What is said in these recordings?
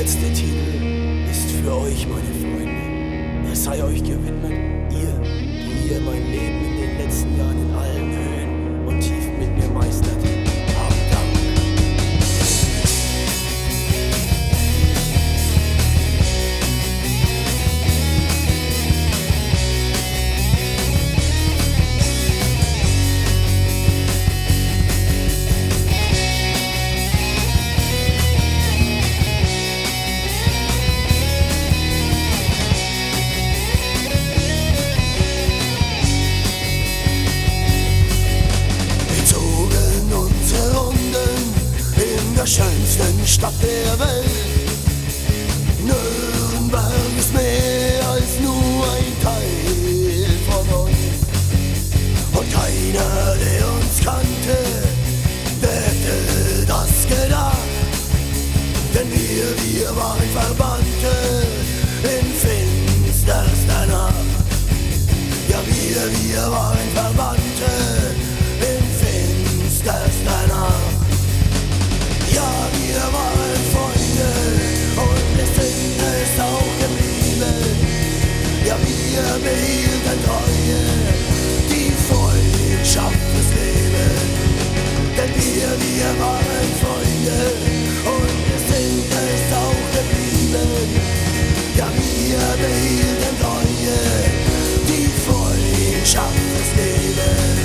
letzte Titel ist für euch, meine Freunde. Er sei euch gewidmet, die ihr mein Leben in den letzten Jahren in allen Höhen und Tiefen mit mir meistert. Habt Dank. Der schönsten Stadt der Welt. Nürnberg ist mehr als nur ein Teil von uns. Und keiner, der uns kannte, der hätte das gedacht. Denn wir waren Verbannte in finsterster Nacht. Ja, wir waren Verbannte in finsterster Nacht. Ja, wir waren Freunde und wir sind es auch geblieben. Ja, wir behielten Treue, die Freundschaft des Lebens. Denn wir waren Freunde und wir sind es auch geblieben. Ja, wir behielten Treue, die Freundschaft des Lebens.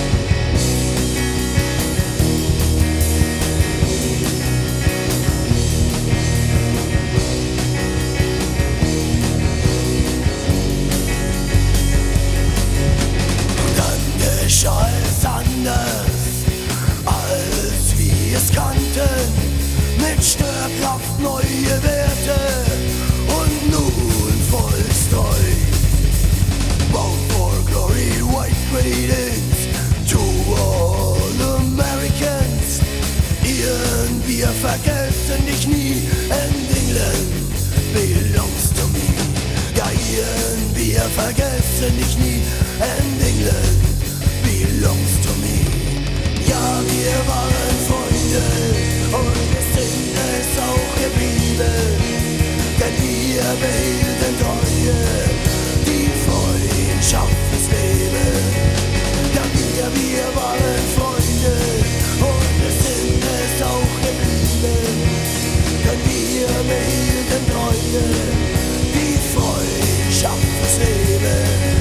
Geschah es anders, als wir es kannten, mit Störkraft neue Werte und nun vollstreu. Bound for glory, white greetings to all Americans. Ian, wir vergessen dich nie, and England belongs to me. Ja, Ian, wir vergessen dich nie, and England belongs to me. Ja, wir waren Freunde und wir sind es auch geblieben. Denn wir behielten Treue, die Freundschaft des Lebens. Ja, wir waren Freunde und wir sind es auch geblieben. Denn wir behielten Treue, die Freundschaft des Lebens.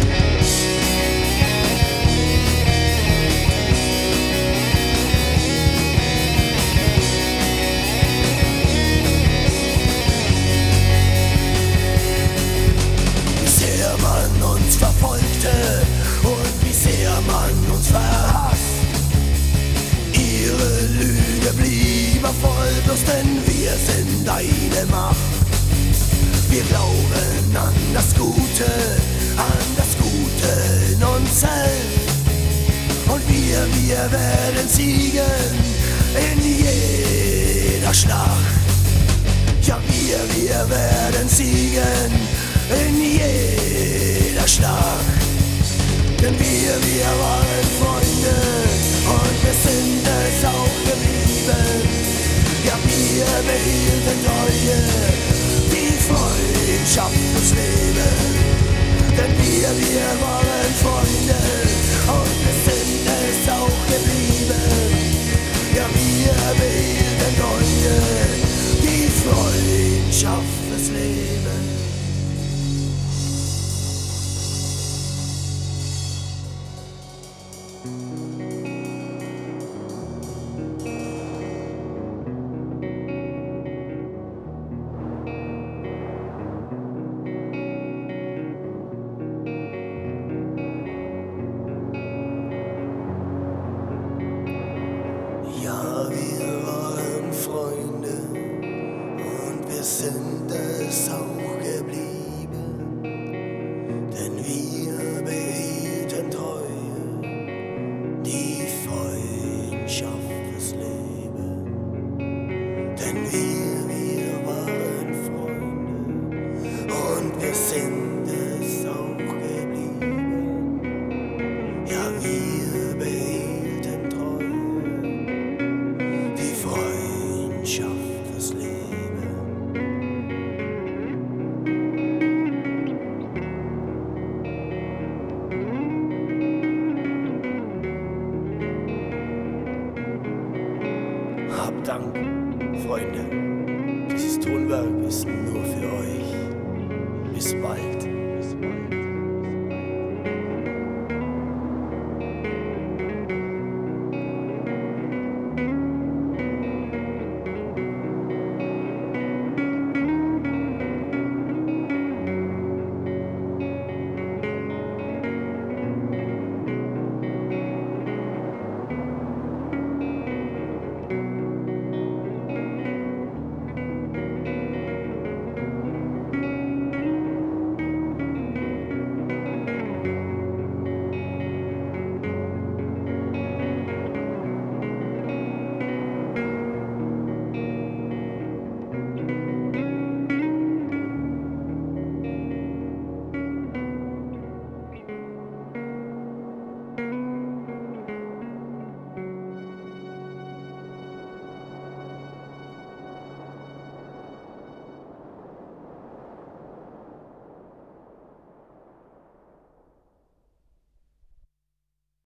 Verfolgte und wie sehr man uns verhasst. Ihre Lüge blieb erfolglos, denn wir sind eine Macht. Wir glauben an das Gute in uns selbst. Und wir werden siegen in jeder Schlacht. Ja, wir werden siegen in jeder Schlacht. Denn wir waren Freunde und wir sind es auch geblieben. Ja, wir behielten Treue, die Freundschaft des Lebens. Denn wir waren Freunde und wir sind es auch geblieben. Ja, wir behielten Treue, die Freundschaft des Lebens. Ja, wir waren Freunde und wir sind es auch Habt Dank, Freunde. Dieses Tonwerk ist nur für euch. Bis bald.